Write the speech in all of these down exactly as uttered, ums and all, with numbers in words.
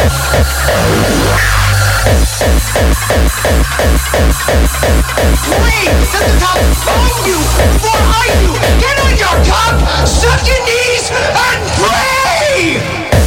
Wait! Let the top find you before I do! Get on your top, suck your knees, and pray!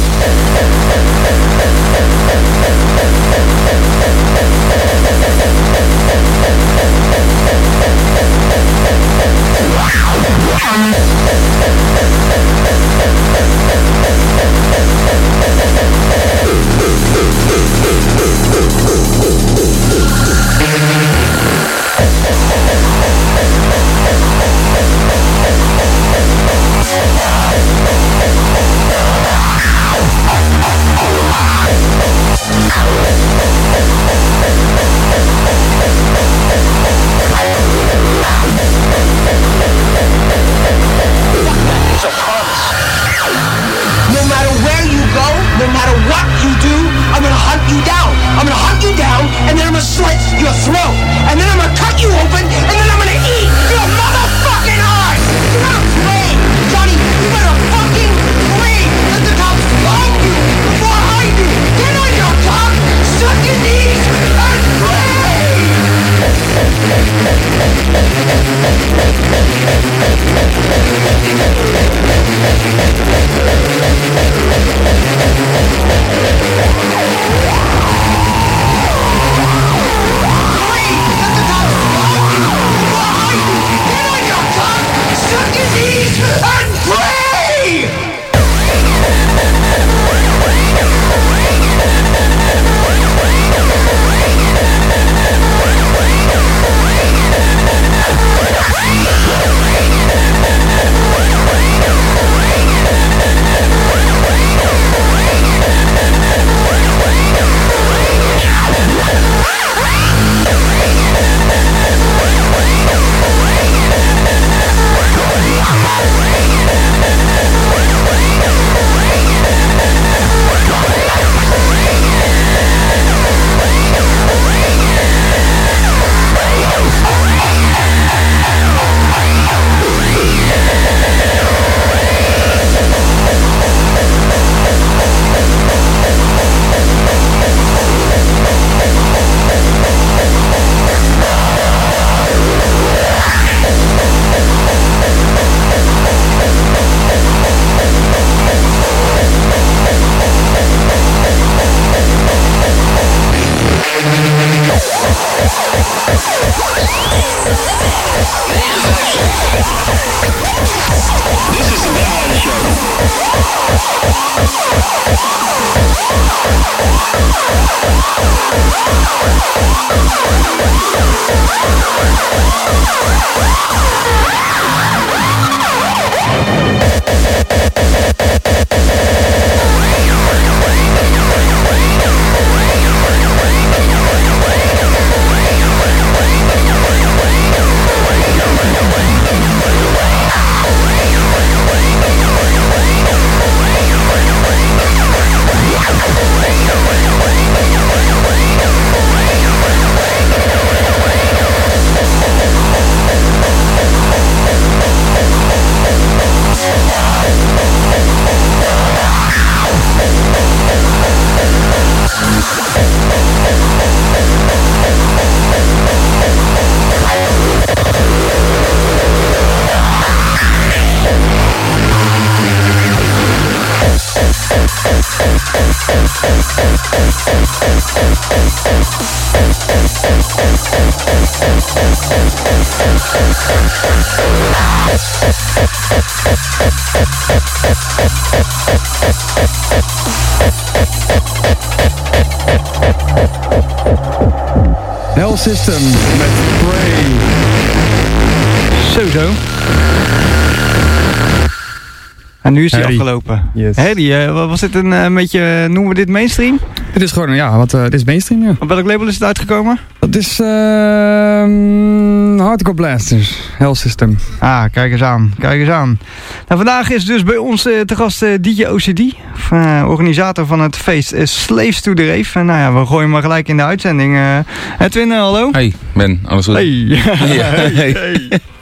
Hell System met Prey. Zo zo. En nu is die Harry. afgelopen. Yes. Harry, uh, was dit een uh, beetje, noemen we dit mainstream? Dit is gewoon, ja, wat, uh, dit is mainstream, ja. Op welk label is het uitgekomen? Dat is uh, Hardcore Blasters, Hell System. Ah, kijk eens aan, kijk eens aan. Nou, vandaag is dus bij ons uh, te gast uh, D J O C D, uh, organisator van het feest uh, Slaves to the Rave. En nou ja, we gooien maar gelijk in de uitzending. Uh, Edwin, uh, hallo. Hey, Ben, alles goed? Hey. Ja. hey, hey.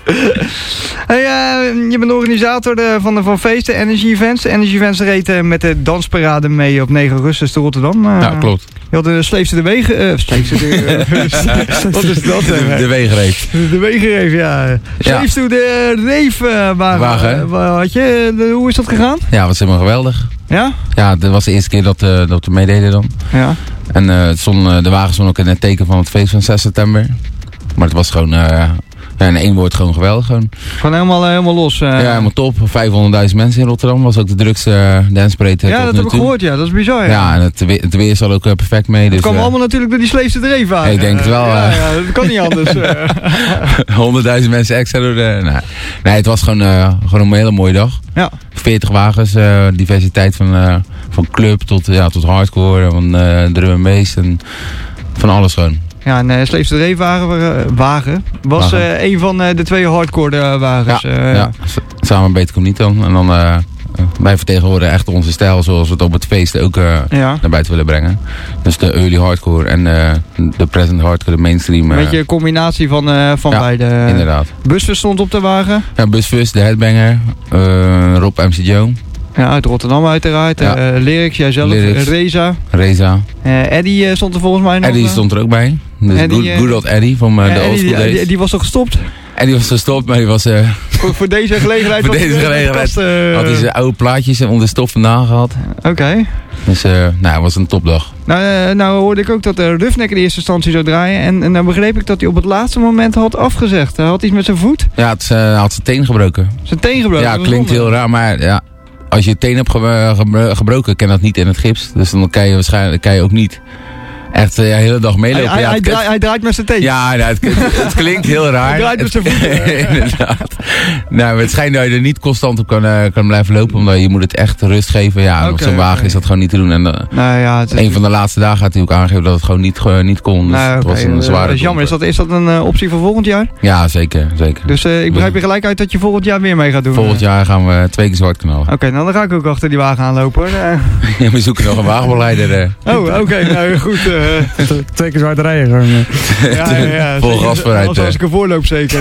Hey, uh, je bent organisator de, van de van feesten, Energy Events. Energy Events reed uh, met de dansparade mee op negen augustus te Rotterdam. Uh, ja, klopt. Je had de Sleefse de Wegen... Uh, Sleefse de... Uh, wat is dat? De, de Wegenreef. De Wegenreef, ja. Sleefse ja. de Reefwagen. Uh, Wagen. Uh, had je, de, hoe is dat gegaan? Ja, was helemaal geweldig. Ja? Ja, dat was de eerste keer dat, uh, dat we meededen dan. Ja. En uh, het stond, uh, de wagen stond ook in het teken van het feest van zes september. Maar het was gewoon... Uh, Ja, in één woord gewoon geweldig. Gewoon, gewoon helemaal, uh, helemaal los. Uh... Ja, helemaal top. vijfhonderdduizend mensen in Rotterdam. Was ook de drukste uh, danceparade. Ja, dat heb ik gehoord. Ja, dat is bizar. Ja, ja en het, we het weer zat ook uh, perfect mee. Dat dus, kwam uh, allemaal natuurlijk door die Sleefse Dreefwagen. Ik denk het wel. Uh, uh, ja, ja, dat kan niet anders. honderdduizend mensen extra door de... Nou, nee, het was gewoon, uh, gewoon een hele mooie dag. Ja. veertig wagens. Uh, diversiteit van, uh, van club tot, ja, tot hardcore. Van uh, drum en bass. En van alles gewoon. Ja, een uh, Sleefse Dreefwagen uh, wagen was uh, wagen. een van uh, de twee hardcore uh, wagens. Ja, uh, ja. Samen beter komt niet dan. En dan uh, wij vertegenwoordigen echt onze stijl zoals we het op het feest ook uh, ja. naar buiten willen brengen. Dus de early hardcore en uh, de present hardcore, de mainstream. Een beetje een combinatie van, uh, van ja, beide. Inderdaad. Busfus stond op de wagen. Ja, Busfus, de headbanger, uh, Rob M C Joe. Ja, uit Rotterdam uiteraard. Ja. Uh, Lyrics, jijzelf, Lyrics. Reza. Reza. Uh, Eddie uh, stond er volgens mij nog. Eddie uh, stond er ook bij. Dus Eddie, good, good old Eddie van uh, uh, de Old School Days. Die, die was toch gestopt? Eddie was gestopt, maar die was... Uh, voor, voor deze gelegenheid, voor deze gelegenheid kast, uh, had hij zijn oude plaatjes onder stof vandaan gehad. Oké. Okay. Dus uh, nou, het was een topdag. Nou, uh, nou hoorde ik ook dat uh, Roughneck in de eerste instantie zou draaien. En, en dan begreep ik dat hij op het laatste moment had afgezegd. Hij had iets met zijn voet. Ja, het, uh, hij had zijn teen gebroken. Zijn teen gebroken? Ja, klinkt heel raar, maar ja... Als je je teen hebt ge ge gebroken, kan dat niet in het gips. Dus dan kan je waarschijnlijk kan je ook niet echt uh, de hele dag meelopen. Hij, ja, hij, hij, draait, hij draait met zijn teen. Ja, nou, het, het, het klinkt heel raar. Hij draait met zijn voeten. Inderdaad. Nou, het schijnt dat je er niet constant op kan, uh, kan blijven lopen. Omdat je moet het echt rust geven. Ja, okay, op zo'n wagen okay. is dat gewoon niet te doen. En uh, nou, ja, het is... een van de laatste dagen had hij ook aangegeven dat het gewoon niet, uh, niet kon. Dus nou, het okay. was een zware Dat is jammer. Is dat, is dat een uh, optie voor volgend jaar? Ja, zeker. zeker. Dus uh, ik begrijp je gelijk uit dat je volgend jaar weer mee gaat doen. Volgend jaar gaan we twee keer zwart knallen. Oké, okay, nou dan ga ik ook achter die wagen aanlopen hoor. Ja, we zoeken nog een wagenbeleider. Uh. Oh, oké. Okay, nou goed. Uh, twee keer zwart rijden gewoon. Ja, ja, ja, vol gas vooruit. Als, als ik ervoor loop zeker.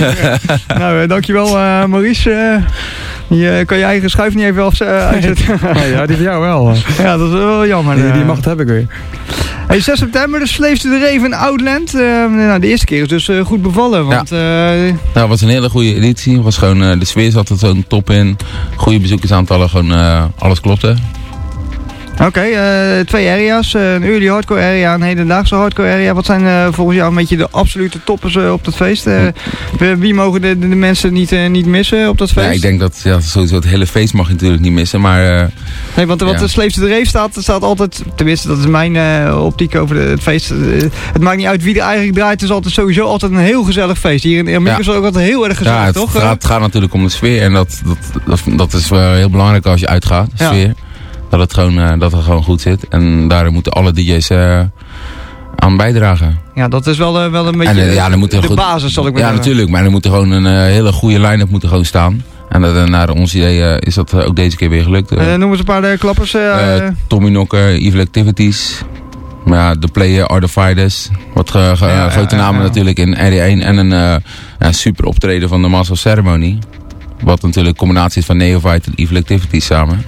Nou, dankjewel uh, Maurice. Uh, je kan je eigen schuif niet even af, uh, uitzetten. Ja, die van jou wel. Ja, dat is wel jammer. Die, die macht heb ik weer. Hey, zes september, de Sleefse de Reef in Outland. Uh, nou, de eerste keer is dus uh, goed bevallen. Want, ja. uh, nou, het was een hele goede editie. Het was gewoon, uh, de sfeer zat er zo'n top in. Goede bezoekersaantallen, gewoon uh, alles klopte. Oké, okay, uh, twee area's. Uh, een early hardcore area en een hedendaagse hardcore area. Wat zijn uh, volgens jou een beetje de absolute toppers uh, op dat feest? Uh, wie, wie mogen de, de, de mensen niet, uh, niet missen op dat feest? Ja, ik denk dat ja, sowieso het hele feest mag je natuurlijk niet missen. Maar, uh, nee, want wat ja. de Sleefse de Reef staat, staat altijd, tenminste dat is mijn uh, optiek over de, het feest. Uh, het maakt niet uit wie er eigenlijk draait. Het is altijd sowieso altijd een heel gezellig feest. Hier in Amerika ja. is het ook altijd heel erg gezellig, ja, het toch? Gaat, het gaat natuurlijk om de sfeer en dat, dat, dat, dat is uh, heel belangrijk als je uitgaat, de sfeer. Ja. Dat het, gewoon, uh, dat het gewoon goed zit. En daar moeten alle D J's uh, aan bijdragen. Ja, dat is wel, uh, wel een beetje en, uh, ja, de, de goed, basis, zal ik maar ja, zeggen. natuurlijk. Maar er moet er gewoon een uh, hele goede line-up moet er gewoon staan. En dat, uh, naar ons idee uh, is dat uh, ook deze keer weer gelukt. Uh, uh, noem eens een paar uh, klappers. Uh, uh, Tommy Knocker, Evil Activities. Maar ja, The Player, Are The Fighters. Wat ge, ge, ja, grote ja, namen ja, ja. natuurlijk in R D één. En een uh, ja, super optreden van de Master of Ceremony. Wat natuurlijk een combinatie is van Neophyte en Evil Activities samen.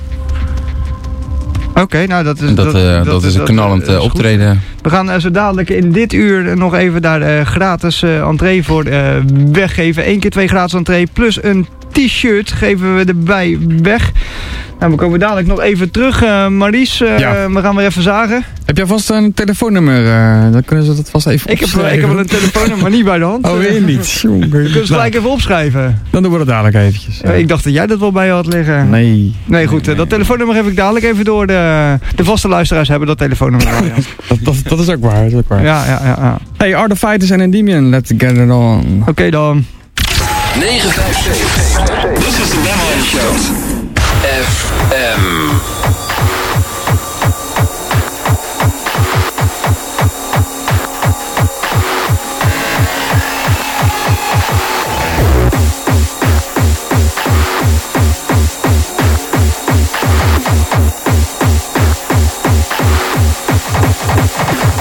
Oké, okay, nou dat is, dat, dat, uh, dat, dat is een knallend uh, optreden. Goed. We gaan uh, zo dadelijk in dit uur nog even daar uh, gratis uh, entree voor uh, weggeven. Eén keer twee gratis entree plus een t-shirt geven we erbij weg. Nou, we komen dadelijk nog even terug. Uh, Maries, uh, ja. we gaan weer even zagen. Heb jij vast een telefoonnummer? Uh, dan kunnen ze dat vast even ik opschrijven. Heb, ik heb wel een telefoonnummer, maar niet bij de hand. Oh, weer niet. Kunnen ze het gelijk even opschrijven? Dan doen we dat dadelijk eventjes. Ja. Uh, ik dacht dat jij dat wel bij je had liggen. Nee. Nee, goed. Nee, dat nee. telefoonnummer heb ik dadelijk even door. De, de vaste luisteraars hebben dat telefoonnummer. dat, dat, dat is ook waar. Dat is ook waar. Ja, ja, ja, ja. Hey, Are The Fighters en Endymion, let's get it on. Oké okay, dan. negen vijf zeven. This is the Demo Show. F M.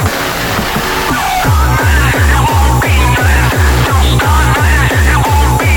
Don't stop.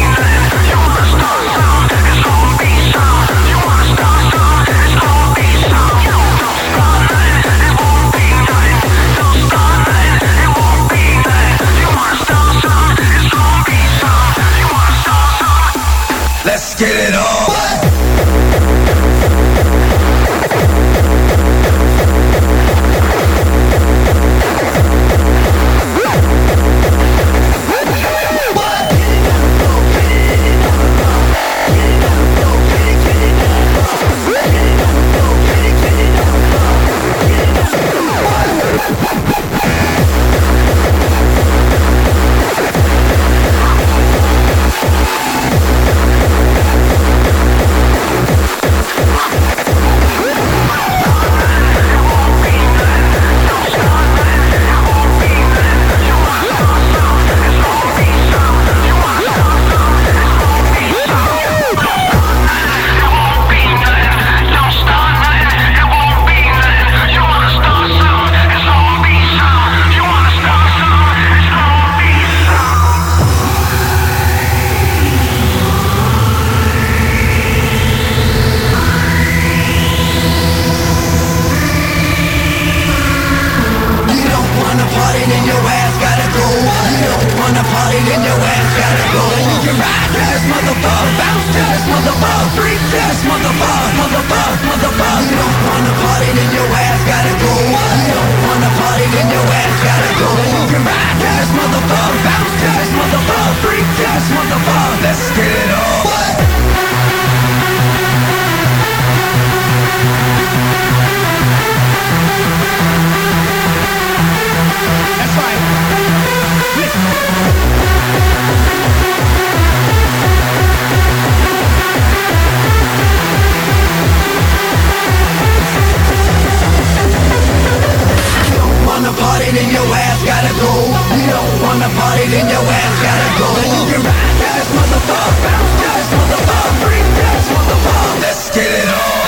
party, then your ass gotta go. You don't wanna party, then your ass gotta go. You can ride to this motherfucker, bounce to this motherfucker, freak to this motherfucker, motherfucker, motherfucker. You don't wanna party, then your ass gotta go. You don't wanna party, then your ass gotta go. You can ride to this motherfucker, bounce to this motherfucker, freak to this motherfucker. Let's get it on. That's right. Listen. You don't wanna party, then your ass gotta go. You don't wanna party, then your ass gotta go. You can ride to this motherfucker, bounce to this motherfucker, freak to this motherfucker. Let's get it on.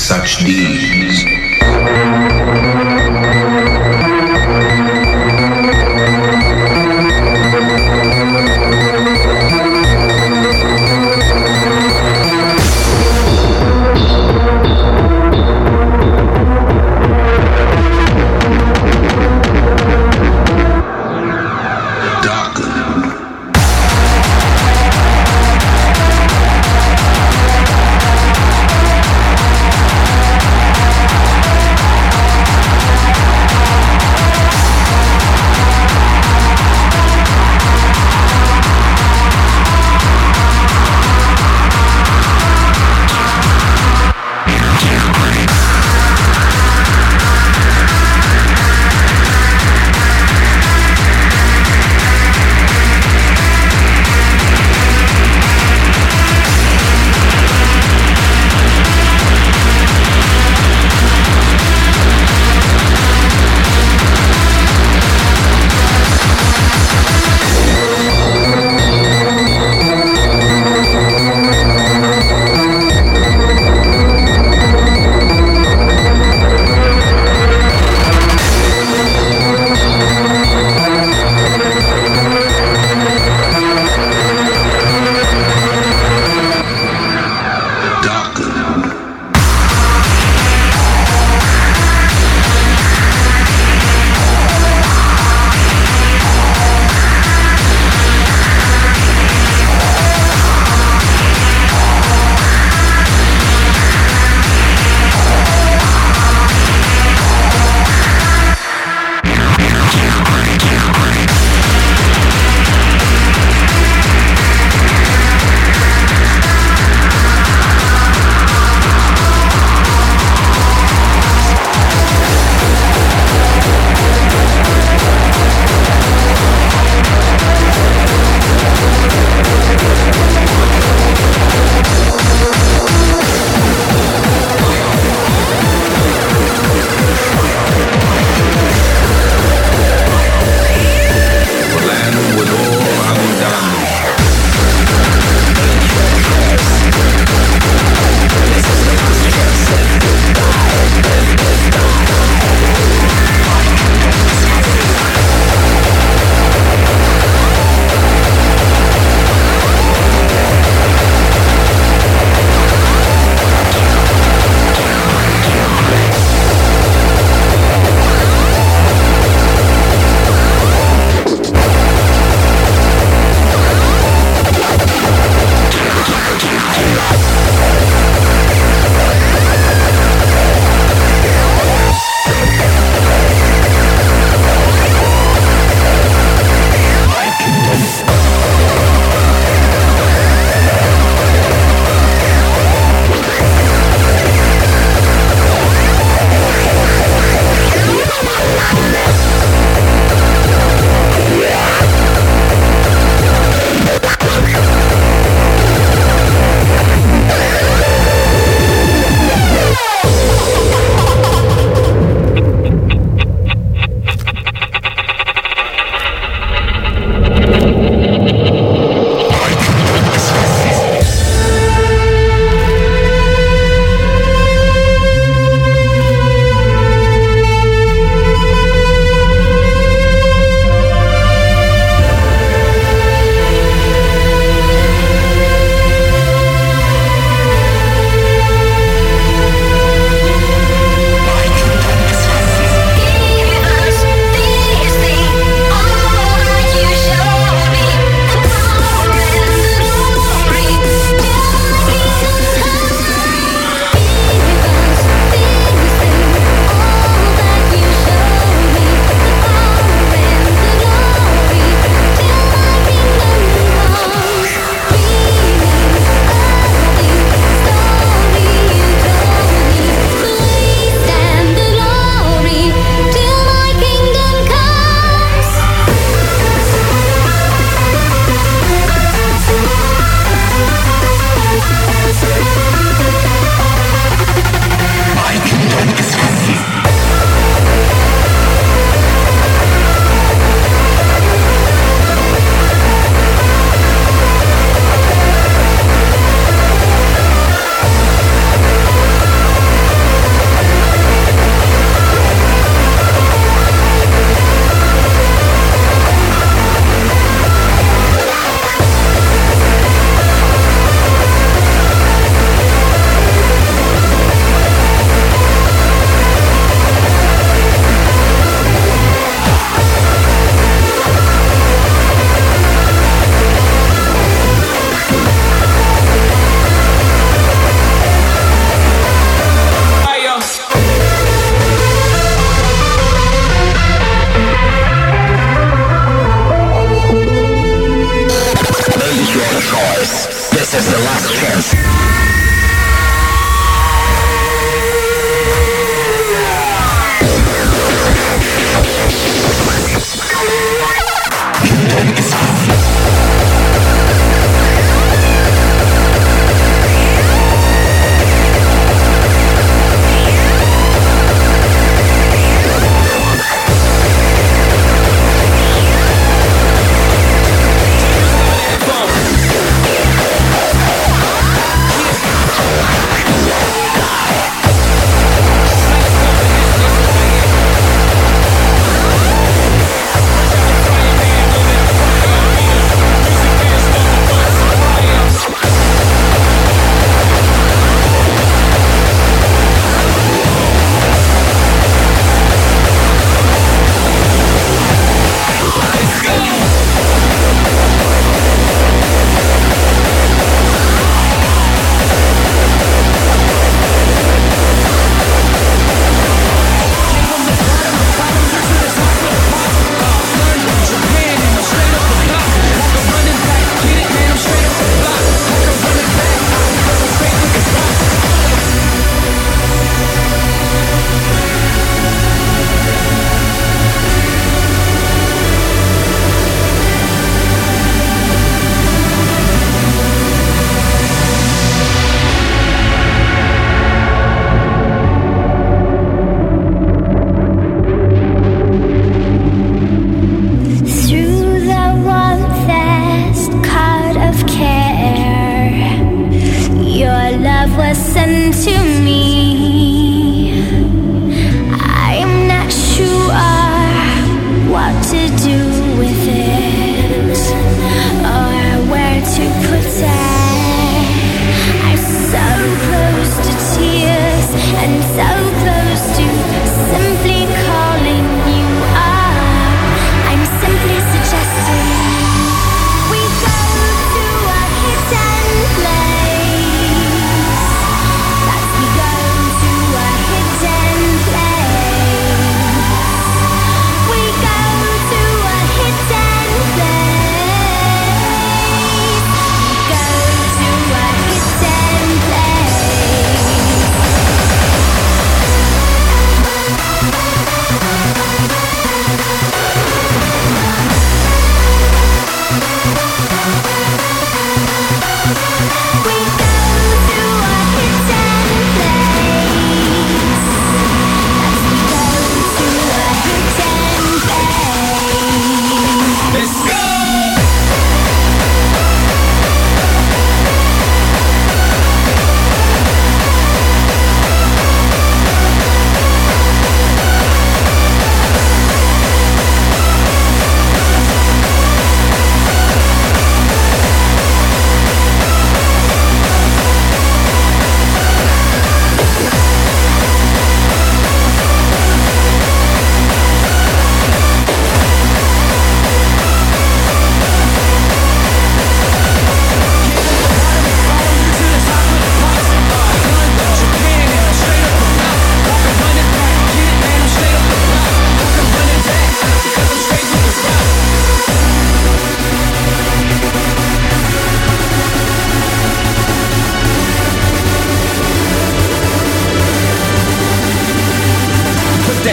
such deeds. Darken.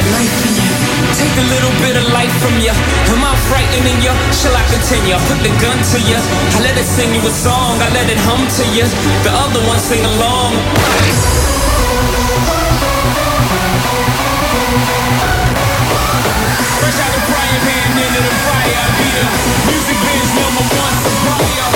life in you. Take a little bit of life from you. Am I frightening you? Shall I continue? I put the gun to you. I let it sing you a song. I let it hum to you. The other one sing along. Fresh out the frying pan into the fire. I be the music biz number one supplier.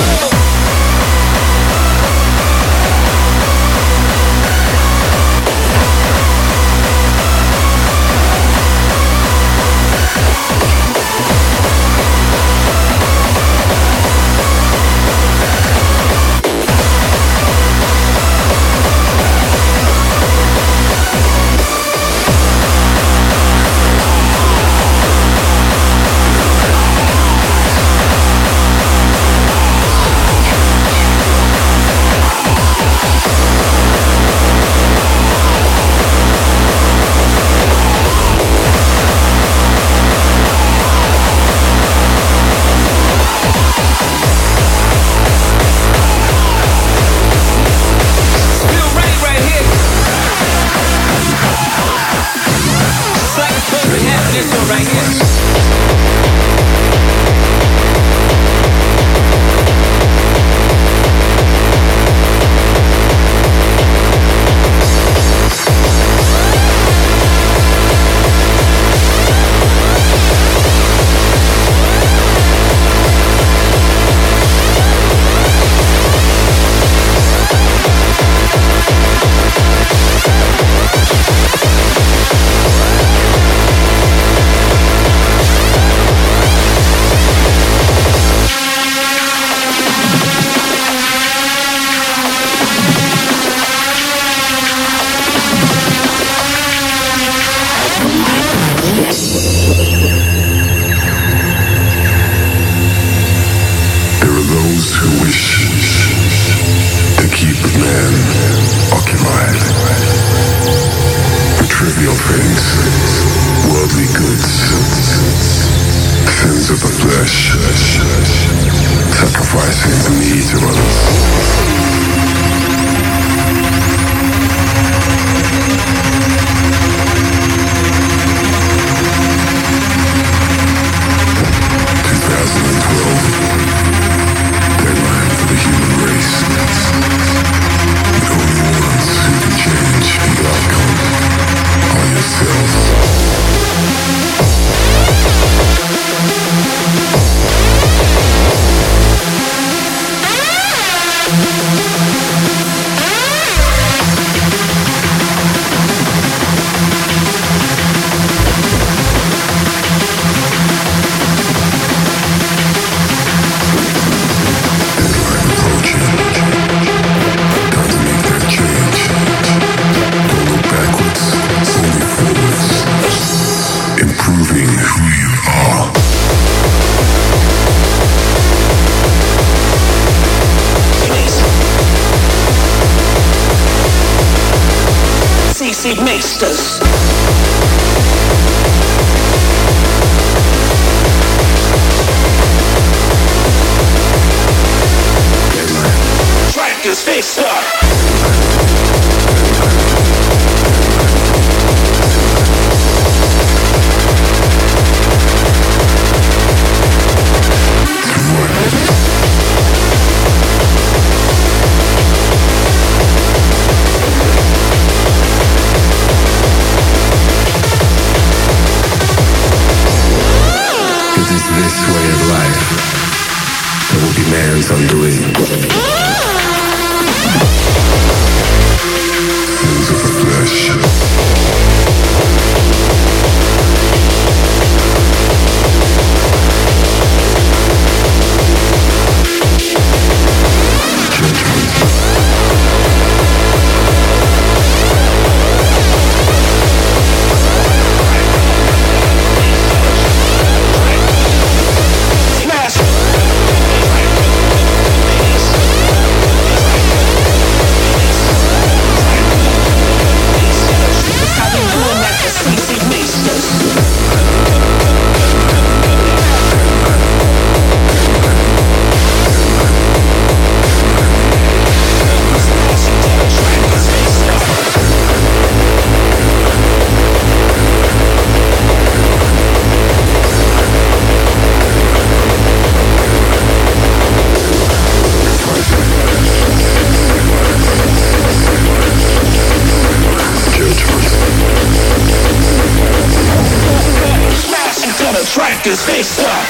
Smash! track is face up.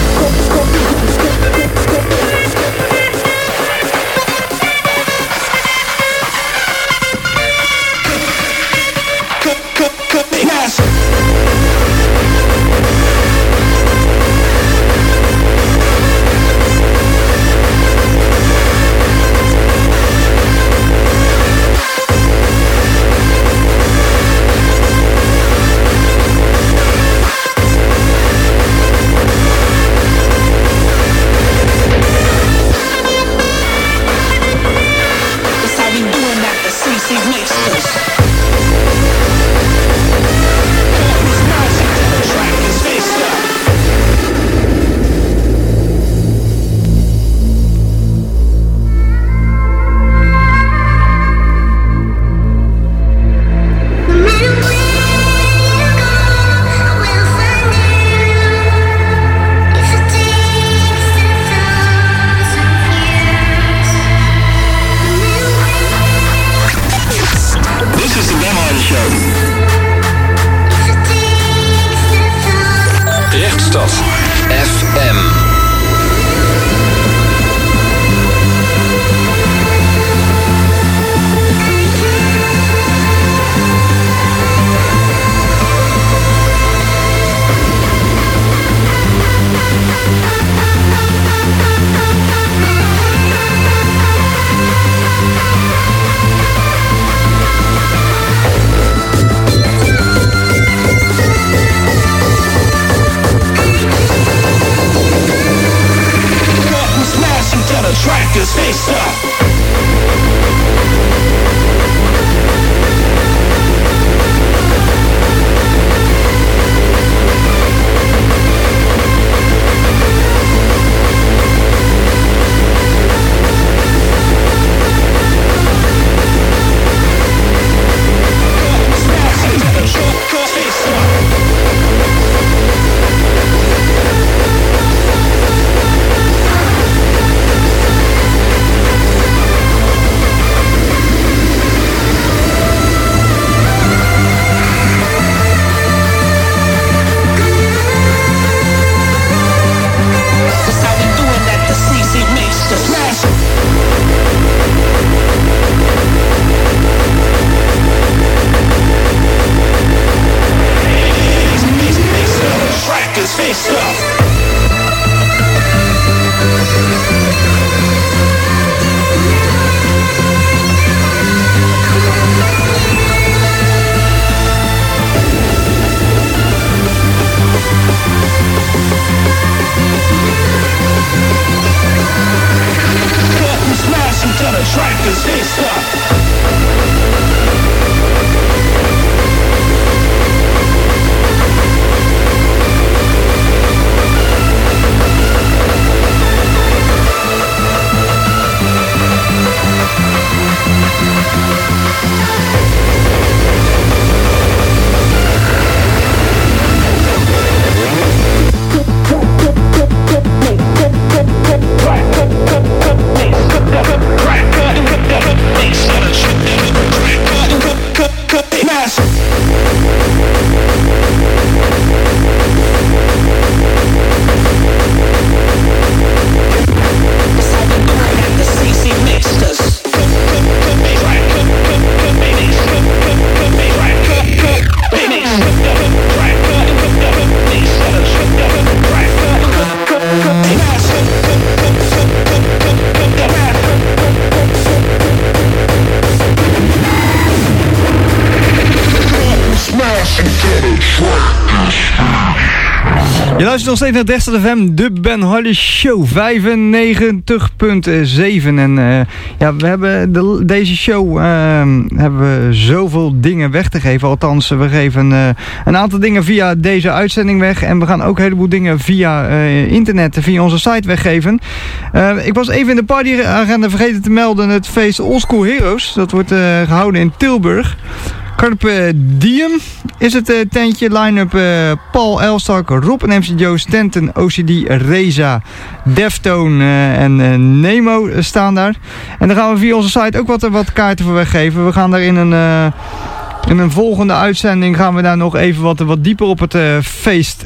Je luistert nog steeds naar Dexter F M, de Ben Hardy Show, vijfennegentig komma zeven. En uh, ja, we hebben de, deze show uh, hebben we zoveel dingen weg te geven. Althans, we geven uh, een aantal dingen via deze uitzending weg. En we gaan ook een heleboel dingen via uh, internet, via onze site weggeven. Uh, ik was even in de partyagenda vergeten te melden het feest Old School Heroes. Dat wordt uh, gehouden in Tilburg. Carpe Diem is het uh, tentje. Line-up uh, Paul Elstak, Rob en M C Joe, Stanton, O C D, Reza, Deftone uh, en uh, Nemo staan daar. En dan gaan we via onze site ook wat, wat kaarten voor weggeven. We gaan daar in een, uh, in een volgende uitzending gaan we daar nog even wat, wat dieper op het uh, feest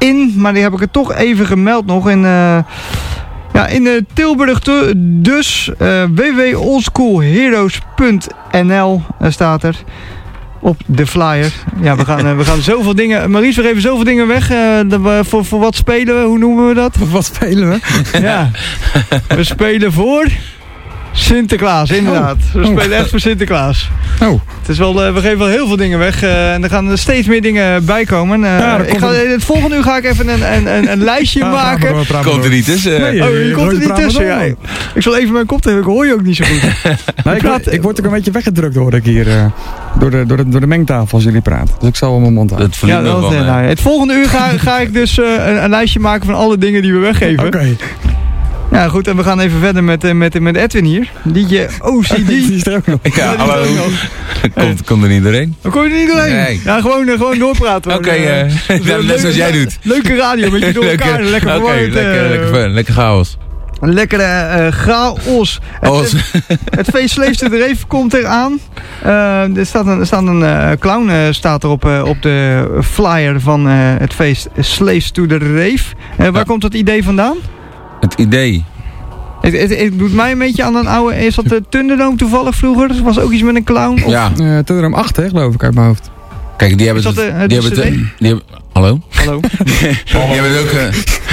in, maar die heb ik er toch even gemeld nog. In, uh, ja, in uh, Tilburg te, dus uh, w w w punt oldschoolheroes punt n l uh, staat er. Op de flyer. Ja, we gaan, uh, we gaan zoveel dingen... Maurice, we geven zoveel dingen weg. Uh, de, voor, voor wat spelen we? Hoe noemen we dat? Voor wat spelen we? Ja. We spelen voor... Sinterklaas, inderdaad. Oh. We spelen oh. echt voor Sinterklaas. Oh. Het is wel, uh, we geven wel heel veel dingen weg. Uh, en er gaan er steeds meer dingen bij komen. Uh, ja, ik ga, in het volgende uur ga ik even een, een, een, een lijstje ja, maken. Door, komt er niet tussen? Nee, oh, je komt er niet tussen. Ja. Ik zal even mijn kop tegen. Ik hoor je ook niet zo goed. Nee, ik, praat, ik word ook een beetje weggedrukt hoor ik hier. Uh, door, de, door, de, door de mengtafel als jullie praten. Dus ik zal wel mijn mond houden. Ja, dat, van, uh, nou, het volgende uur ga, ga ik dus uh, een, een lijstje maken van alle dingen die we weggeven. Oké. Okay. Ja goed, en we gaan even verder met, met, met Edwin hier. D J O C D. Die is er ook nog. Ja, hallo. Komt, komt er niet doorheen? Dan kom je er niet doorheen? Nee. Ja, gewoon, gewoon doorpraten. Oké, okay, uh, net zoals jij doet. Leuke radio, met je door elkaar. Lekker Oké, okay, lekker, uh, lekker fun, lekker chaos. Lekkere uh, chaos. Het, het, het feest Slaves to the Rave komt eraan. Uh, er staat een, er staat een uh, clown uh, staat er op, uh, op de flyer van uh, het feest Slaves to the Rave. Uh, waar ja. komt dat idee vandaan? Het idee? Het, het, het doet mij een beetje aan een oude... Is dat de Thunderdome toevallig vroeger? Er was ook iets met een clown? Of? Ja. Uh, Thunderdome acht, hè, geloof ik, uit mijn hoofd. Kijk, die hebben het... De, die hebben het... Die hebben, hallo? Hallo? die hebben het ook... Uh,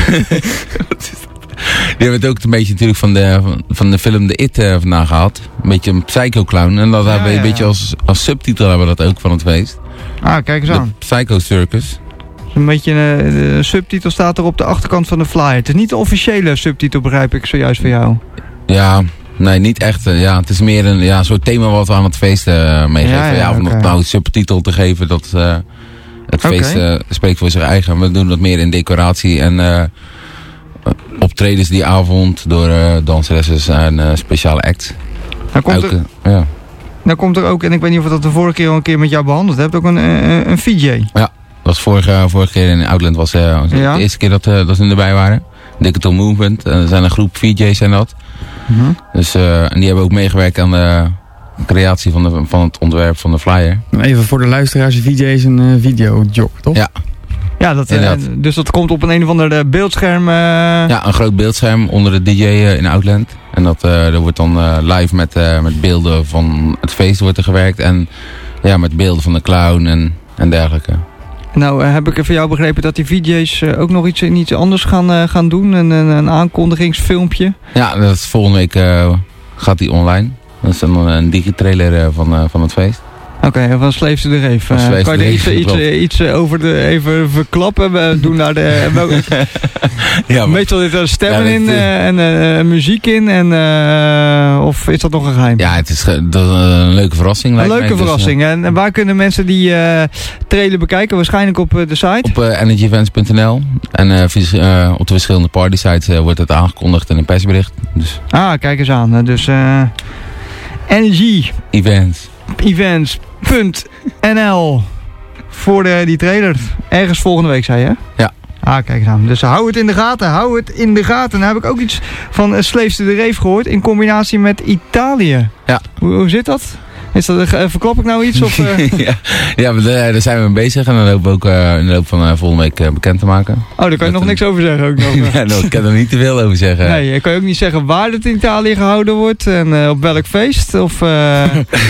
die hebben het ook een beetje natuurlijk van de, van, van de film The It uh, vandaan gehaald. Een beetje een psycho clown. En dat ja, hebben we ja, een beetje ja. als, als subtitel hebben we dat ook van het feest. Ah, kijk eens aan. De Psycho Circus. Een beetje een uh, subtitel staat er op de achterkant van de flyer. Het is niet de officiële subtitel, begrijp ik zojuist van jou. Ja, nee, niet echt. Uh, ja, het is meer een ja, soort thema wat we aan het feest uh, meegeven. Ja, ja, ja, om okay. nog nou een subtitel te geven, dat uh, het okay. feest uh, spreekt voor zich eigen. We doen dat meer in decoratie en uh, optredens die avond door uh, danseressen en uh, speciale acts. Dan komt, Elke, er, ja. dan komt er ook, en ik weet niet of we dat de vorige keer al een keer met jou behandeld hebben, ook een, een, een V J. Ja. Dat was vorige, vorige keer in Outland was uh, ja. de eerste keer dat, uh, dat ze erbij waren. Digital Movement. Uh, er zijn een groep V J's zijn dat. Mm-hmm. Dus, uh, en die hebben ook meegewerkt aan de creatie van, de, van het ontwerp van de flyer. Even voor de luisteraars, V J is een uh, videojog, toch? Ja. Ja, dat, uh, dus dat komt op een een of ander beeldscherm. Uh... Ja, een groot beeldscherm onder de D J uh, in Outland. En dat, uh, er wordt dan uh, live met, uh, met beelden van het feest wordt er gewerkt. En ja, met beelden van de clown en, en dergelijke. Nou, uh, heb ik van jou begrepen dat die V J's uh, ook nog iets, iets anders gaan, uh, gaan doen. Een, een, een aankondigingsfilmpje. Ja, dat is volgende week uh, gaat die online. Dat is een, een digitrailer uh, van, uh, van het feest. Oké, okay, van Slaves to the Rave. Uh, kan je er iets, iets, iets over de, even verklappen? We doen daar de... ja, meestal zit er stemmen ja, in uh, en uh, muziek in. En, uh, of is dat nog een geheim? Ja, het is dat een leuke verrassing. Een leuke verrassing. Dus, uh, en waar kunnen mensen die uh, trailer bekijken? Waarschijnlijk op uh, de site? Op uh, energy events punt n l. En uh, vis, uh, op de verschillende party sites uh, wordt het aangekondigd in een persbericht. Dus. Ah, kijk eens aan. Dus uh, Energy Events. Events. .nl voor de, die trailer. Ergens volgende week, zei je? Ja. Ah, kijk eens aan. Dus hou het in de gaten. Hou het in de gaten. Dan heb ik ook iets van uh, Slaves to the Rave gehoord. In combinatie met Italië. Ja. Hoe, hoe zit dat? Is dat uh, verklap ik nou iets? Of, uh... ja, ja maar daar, daar zijn we mee bezig. En dan hopen we ook uh, in de loop van uh, volgende week uh, bekend te maken. Oh, daar kan je dat nog een... niks over zeggen ook nog. ja, nou, ik kan er niet te veel over zeggen. Nee, kan je ook niet zeggen waar het in Italië gehouden wordt. En uh, op welk feest. Of... Uh...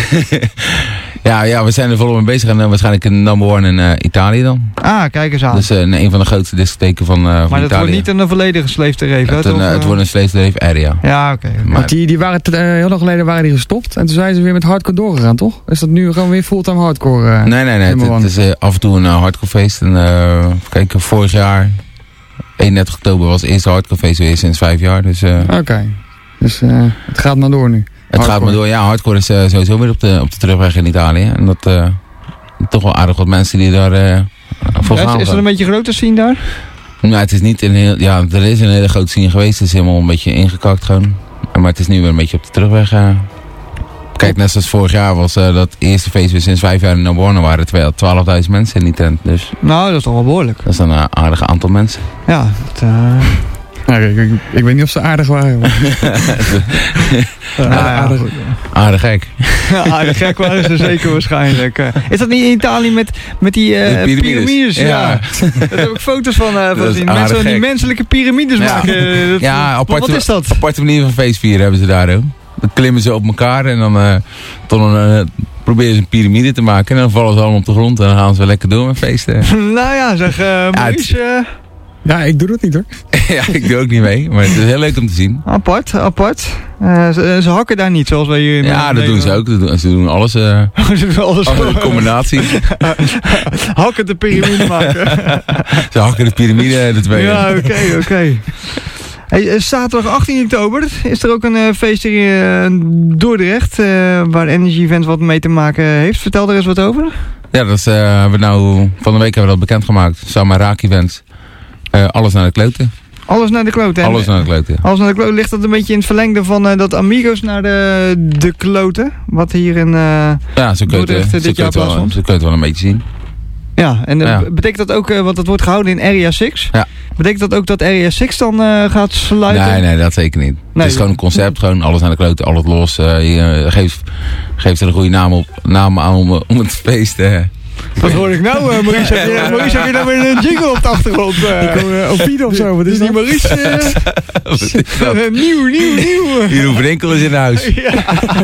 Ja, ja, we zijn er volop mee bezig en uh, waarschijnlijk een number one in uh, Italië dan. Ah, kijk eens aan. Dus uh, een van de grootste discotheken van, uh, van maar Italië. Maar dat wordt niet een volledige Slave to Rave, het, een, uh, het wordt een Slave to Rave area. Ja, oké. Okay. Maar die, die waren uh, heel lang geleden waren die gestopt en toen zijn ze weer met hardcore doorgegaan, toch? Is dat nu gewoon weer fulltime hardcore? Uh, nee, nee, nee. Het, het is uh, af en toe een uh, hardcore feest. En uh, kijk, vorig jaar, eenendertig oktober was het eerste hardcore feest weer sinds vijf jaar. Dus, uh, oké. Okay. Dus uh, het gaat maar door nu. Het hardcore. gaat maar door. Ja, hardcore is uh, sowieso weer op de, op de terugweg in Italië. En dat uh, toch wel aardig wat mensen die daar uh, voor ja, gaan. Is er een beetje groter scene daar? Nou, het is niet een heel... Ja, er is een hele grote scene geweest. Het is helemaal een beetje ingekakt gewoon. Maar het is nu weer een beetje op de terugweg. Uh. Kijk, net zoals vorig jaar was uh, dat eerste feest weer sinds vijf jaar in Naborno waren. Er twaalfduizend mensen in die tent. Dus nou, dat is toch wel behoorlijk. Dat is een uh, aardig aantal mensen. Ja, dat... Uh... Nou, ik, ik, ik weet niet of ze aardig waren. Maar... Ja, ja, ja, aardig. goed. Aardig gek. Ja, aardig gek waren ze zeker waarschijnlijk. Uh, is dat niet in Italië met, met die uh, De piramides? piramides? Ja. Ja. Daar heb ik foto's van uh, Dat is gezien. aardig Mensen die gek. menselijke piramides Ja. maken. Uh, dat, Ja, wat, aparte, wat is dat? aparte manier van feestvieren hebben ze daar ook. Dan klimmen ze op elkaar en dan, uh, dan uh, proberen ze een piramide te maken. En dan vallen ze allemaal op de grond en dan gaan ze lekker door met feesten. Nou ja, zeg uh, Maurice, uh, Ja, ik doe dat niet hoor. Ja, ik doe ook niet mee, maar het is heel leuk om te zien. apart, apart. Uh, ze, ze hakken daar niet zoals wij hier in Ja, dat doen ze ook. Dat doen- Ze doen alles, uh, Ze doen alles alles in combinatie. hakken de piramide maken. Ze hakken de piramide de twee. Ja, oké, oké. Hey, uh, zaterdag achttien oktober is er ook een uh, feest hier in Dordrecht, uh, waar Energy Events wat mee te maken heeft. Vertel er eens wat over. Ja, dat is, uh, hebben we nou, van de week hebben we dat bekendgemaakt. Samen met Raak Events. Uh, alles naar de kloten. Alles naar de kloten. hè? Alles naar de kloten. Alles naar de kloten. Ligt dat een beetje in het verlengde van uh, dat Amigos naar de, de kloten? Wat hier in... Uh, Ja, zo kun je het, Dordrecht, uh, dit zo kun je jaar het wel, plaatsvond. zo kun je het wel een beetje zien. ja, en uh, Ja. betekent dat ook, uh, want dat wordt gehouden in Area zes. Ja. Betekent dat ook dat Area zes dan uh, gaat sluiten? Nee, nee, dat zeker niet. het is gewoon een concept, gewoon alles naar de kloten, alles los. Uh, je uh, geeft, geeft er een goede naam, op, naam aan om, om het feest te... Uh, Wat hoor ik nou, uh, Maurice? Heb je, Maurice, heb je nou weer een jingle op de achtergrond? Uh, Ik hoor uh, Opide of zo. Wat is is die dat? Maurice? Uh, wat is dat? uh, nieuw, nieuw, nieuw. Jeroen Brinkel is in huis. Ja.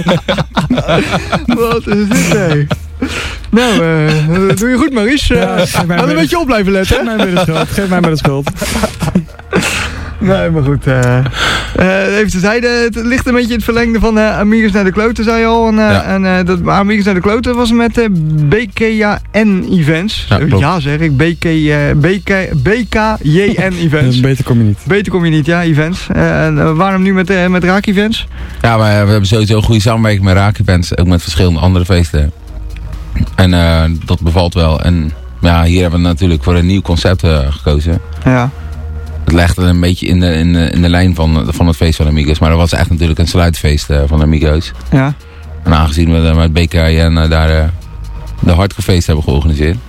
Wat is dit, hé? Nou, uh, doe je goed, Maurice. Uh, Ja, geef mij Laat een maar beetje op blijven letten, Geef hè? mij maar de schuld. Geef mij maar de schuld. Nee, maar goed. uh, uh, even te zijde, het ligt een beetje in het verlengde van uh, Amigos naar de kloten, zei je al. En, uh, Ja. en uh, dat Amigos naar de kloten was met uh, B K J N Events. Ja, klopt. Ja, zeg ik. B K, uh, B K, B K J N Events. Beter kom je niet. Beter kom je niet, ja, events. Uh, en, uh, waarom nu met, uh, met Raak Events? Ja, maar we hebben sowieso een goede samenwerking met Raak Events. Ook met verschillende andere feesten. En uh, dat bevalt wel. En ja, hier hebben we natuurlijk voor een nieuw concept uh, gekozen. Ja. Het legde een beetje in de, in de, in de lijn van, van het feest van Amigos. Maar dat was echt natuurlijk een sluitfeest uh, van Amigos. Ja. En aangezien we uh, met B K J N uh, daar uh, de hardcore feest hebben georganiseerd.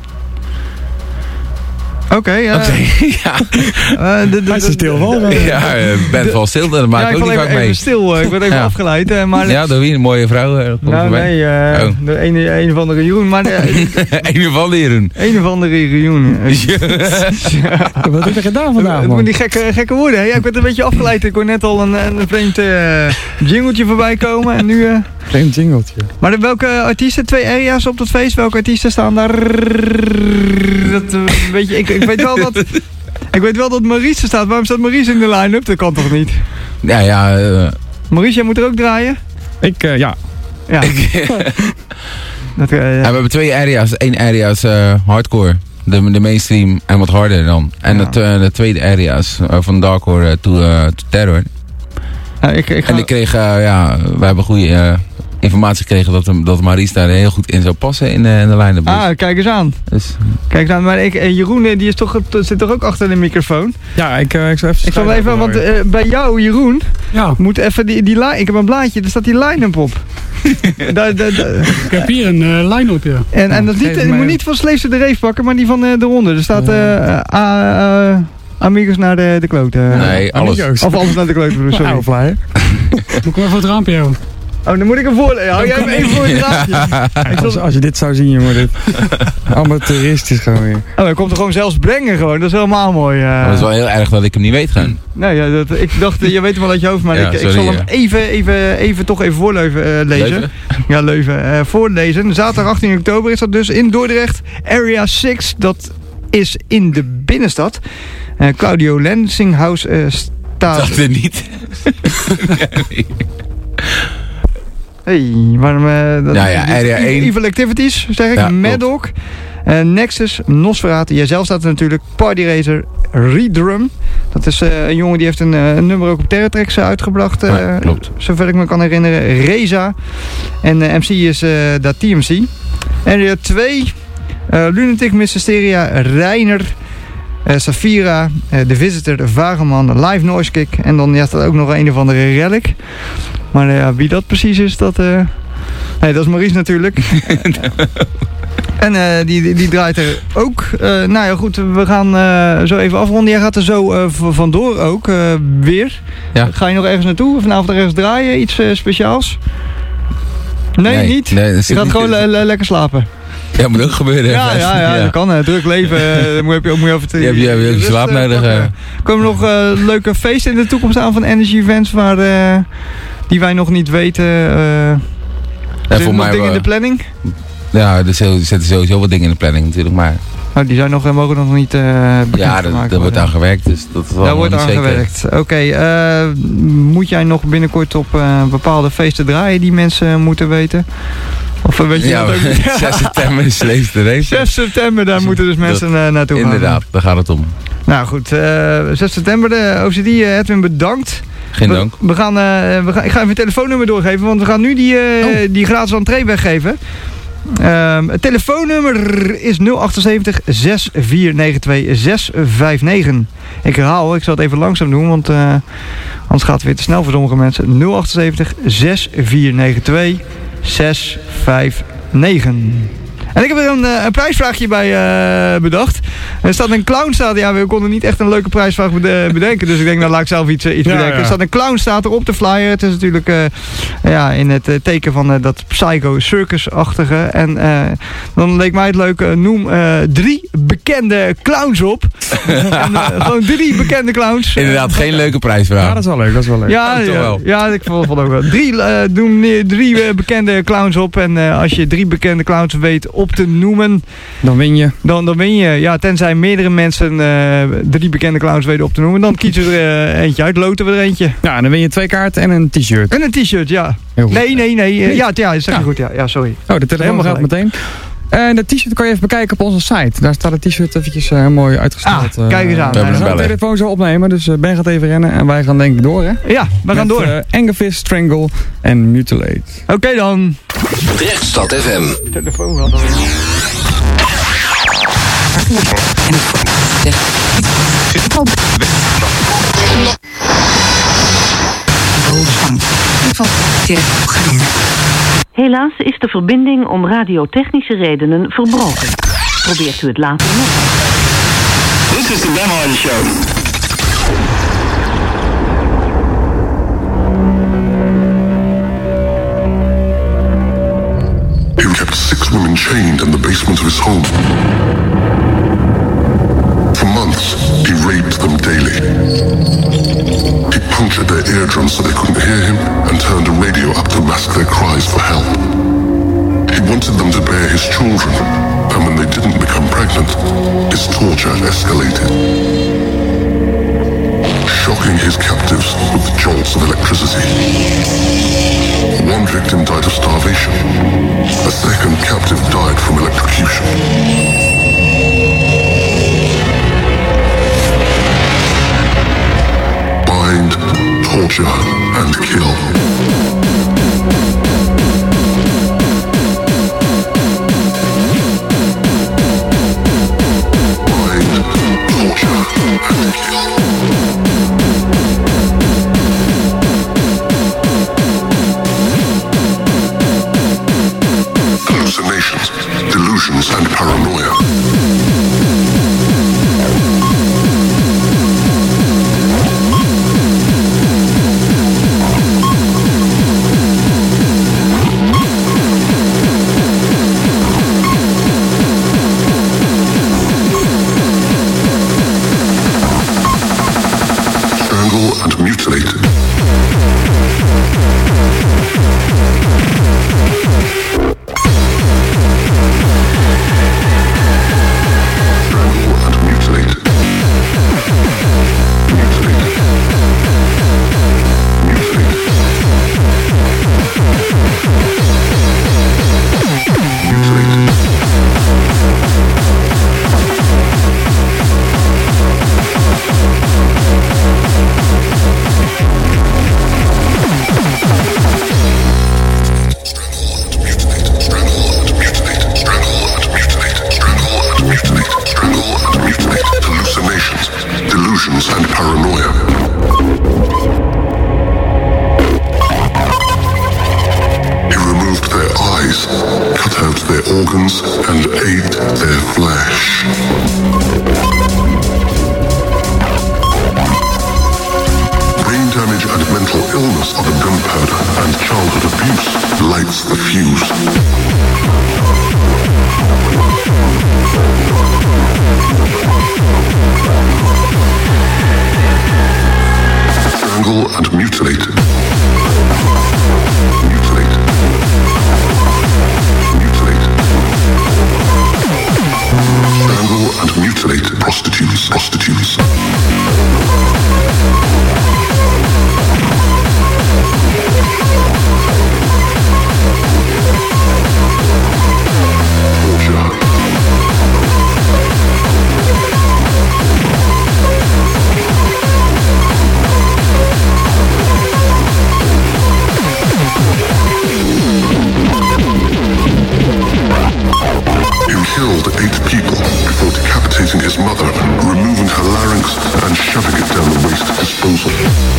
Oké, okay, uh, Oké, ja. Hij uh, de- de- is er de- stil wel. de- Ja, uh, Ben valt stil, dat Ja, maak ik ik ook val niet even, vaak even mee. stil, uh, ik word even Ja. afgeleid. Uh, maar Ja, door wie? Een mooie vrouw. Uh, komt nou voorbij. nee, uh, Oh. de ene, een of andere Jeroen, maar de, Een van de Jeroen. een of andere Jeroen. Wat heb je gedaan vandaag, Het moet man? die gekke, gekke woorden, hè? Ja, ik werd een beetje afgeleid. Ik hoor net al een, een vreemd uh, jingletje voorbij komen. En nu, uh... Geen jingletje. Maar de, welke artiesten, twee area's op dat feest, welke artiesten staan daar? Dat, uh, weet je, ik, ik weet wel dat... Ik weet wel dat Maurice er staat. Waarom staat Maurice in de line-up? Dat kan toch niet? Ja, ja. Uh, Maurice, jij moet er ook draaien? Ik, uh, ja. Ja. dat, uh, ja. ja, we hebben twee areas. Eén area is uh, hardcore. De, de mainstream en wat harder dan. En Ja. het, uh, de tweede area is uh, van darkcore uh, to, uh, to terror. Ja, ik, ik ga... En ik kreeg, uh, ja, we hebben goede uh, informatie gekregen dat, hem- dat Maurice daar heel goed in zou passen in, uh, in de line-up. Dus, Ah, kijk eens aan. dus, Kijk eens aan. Maar ik, eh, Jeroen, eh, die is toch, zit toch ook achter de microfoon? Ja, ik, uh, ik zal even... Ik zal schrijven even, want hoor. eh, bij jou, Jeroen, Ja, moet even die, die line... Ik heb een blaadje, daar staat die line-up op. daar, daar, daar. Ik heb hier een uh, line-up, ja. En, en dat is niet, geef je mij- moet niet van Sleefse de Reef pakken, maar die van eh, eronder. Er staat eh eh, eh, Amigos naar de, de kloten. nee, alles. Amigos. Of alles naar de kloten, bedoel, sorry. Oude flyer. Moet ik hem even voor het raampje houden? Oh, dan moet ik hem voor... Hou jij hem even voor het raampje. Als, als je dit zou zien, jongen. Dit. Amateuristisch gewoon weer. Oh, hij komt er gewoon zelfs brengen gewoon. Dat is helemaal mooi. eh. Maar het is wel heel erg dat ik hem niet weet gaan. Nou ja, dat, ik dacht, eh, je weet hem wel uit je hoofd, maar Ja, ik, ik sorry, zal hem ja. even, even, even toch even voorlezen. eh, lezen. Leuven? Ja, Leuven. eh, voorlezen. Zaterdag achttien oktober is dat dus in Dordrecht. Area zes, dat is in de binnenstad. Eh, Claudio Lensinghaus eh, staat... Dat er niet. Ja, nee. Hey, waarom... eh dat, Nou ja, dit- Area één. Evil Activities, zeg ik. Ja, klopt. Maddock. eh, Nexus, Nosferatu. Jijzelf staat er natuurlijk. Party Racer, Redrum. Dat is eh, een jongen die heeft een, eh, een nummer ook op Terratrix eh, uitgebracht. eh, Ja, klopt. Zover ik me kan herinneren. Reza. En eh, M C is eh dat T M C. Area twee. eh, Lunatic, Mysteria, Reiner. eh, Safira, eh, The Visitor, de Vageman, Live Noise Kick. En dan ja, staat ook nog een of andere relic. Maar eh, ja, wie dat precies is, dat... eh, Nee, dat is Maurice natuurlijk. En uh, die, die, die draait er ook. Uh, nou ja, goed, we gaan uh, zo even afronden. Jij gaat er zo uh, v- vandoor ook uh, weer. Ja. Ga je nog ergens naartoe? Vanavond ergens draaien? Iets uh, speciaals? Nee, Nee, niet? nee, dat je zit gaat niet gewoon in. le- le- lekker slapen. Ja, moet ook gebeuren. Ja, ja, ja, dat kan. Uh, druk leven. Uh, dan moet je, moet je over te, Je hebt je, hebt je rust, slaap uh, nodig. pakken. Uh. Komen er nog uh, leuke feesten in de toekomst aan van Energy Events waar, uh, die wij nog niet weten? Uh, Ja, zijn er voor nog mij dingen in wel. de planning? Ja, er zitten sowieso wat dingen in de planning natuurlijk, maar Oh, die zijn nog, uh, mogen nog niet uh, bekend ja, dat, gemaakt daar wordt worden. aan gewerkt, dus dat is wel Daar wordt niet aan zeker. gewerkt. Oké, okay, uh, moet jij nog binnenkort op uh, bepaalde feesten draaien die mensen moeten weten? Of uh, weet je Ja, dat ook niet? zes september is Slees de race. zes september, daar moeten dus mensen uh, naartoe gaan. Inderdaad, daar gaat het om. Nou goed, uh, zes september, de O C D, uh, Edwin bedankt. Geen we, dank. We gaan, uh, we gaan, ik ga even een telefoonnummer doorgeven, want we gaan nu die, uh, oh. die gratis entree weggeven. Um, het telefoonnummer is nul acht zeven zes vier negen twee zes vijf negen. Ik herhaal, ik zal het even langzaam doen, want uh, anders gaat het weer te snel voor sommige mensen. nul acht zeven zes vier negen twee zes vijf negen. En ik heb er een, een prijsvraagje bij uh, bedacht. Er staat een clown, staat, ja, we konden niet echt een leuke prijsvraag bedenken. Dus ik denk, nou laat ik zelf iets, iets ja, bedenken. Ja. Er staat een clown, staat er op de flyer. Het is natuurlijk uh, ja, in het uh, teken van uh, dat Psycho Circus-achtige. En uh, dan leek mij het leuk, uh, noem uh, drie bekende clowns op. en, uh, gewoon drie bekende clowns. Inderdaad, geen leuke prijsvraag. Ja, dat is wel leuk, dat is wel leuk. Ja, ja, wel. ja, ik vond het ook wel. Drie, uh, doen drie uh, bekende clowns op. En uh, als je drie bekende clowns weet op te noemen, dan win je. Dan, dan win je. Ja, tenzij meerdere mensen uh, drie bekende clowns weten op te noemen. Dan kiezen we er uh, eentje uit. Loten we er eentje. Ja, en dan win je twee kaarten en een t-shirt. En een t-shirt, ja. Nee, nee, nee. Uh, ja, ja, dat zeg je ja. goed. Ja, ja sorry. Oh, de telefoon gaat meteen. En de t-shirt kan je even bekijken op onze site. Daar staat het t-shirt eventjes uh, mooi uitgesteld. Ah, kijk eens aan. We Uh, we gaan de telefoon zo opnemen, dus uh, Ben gaat even rennen en wij gaan denk ik door, hè? Ja, we gaan Met, door. Uh, Engelvis, Strangle en Mutilate. Oké okay, dan. Rechtstad F M. De telefoon gaat alweer. Helaas is de verbinding om radiotechnische redenen verbroken. Probeert u het later nog. This is the Lemon Show. He kept six women chained in the basement of his home. For months, he raped them daily. He punctured their eardrums so they couldn't hear him and turned a radio up to mask their cries for help. He wanted them to bear his children, and when they didn't become pregnant, his torture escalated. Shocking his captives with jolts of electricity. One victim died of starvation. A second captive died from electrocution. Bind, torture, and kill. Bind, torture, and kill. Hallucinations, delusions, and paranoia. and mutilate prostitutes. Prostitutes. Killed eight people before decapitating his mother, removing her larynx and shoving it down the waste disposal.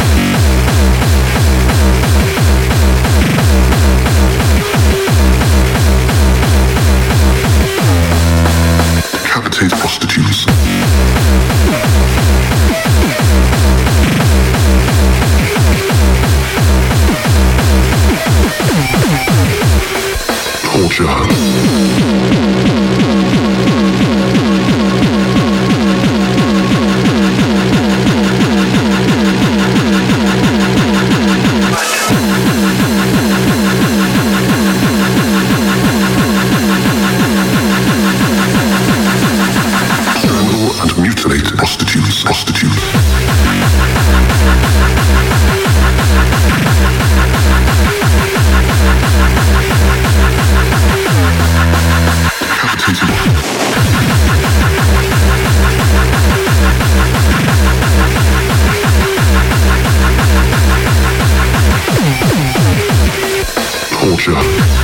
Decapitate prostitutes. Torture. Prostitutes, prostitutes. Torture.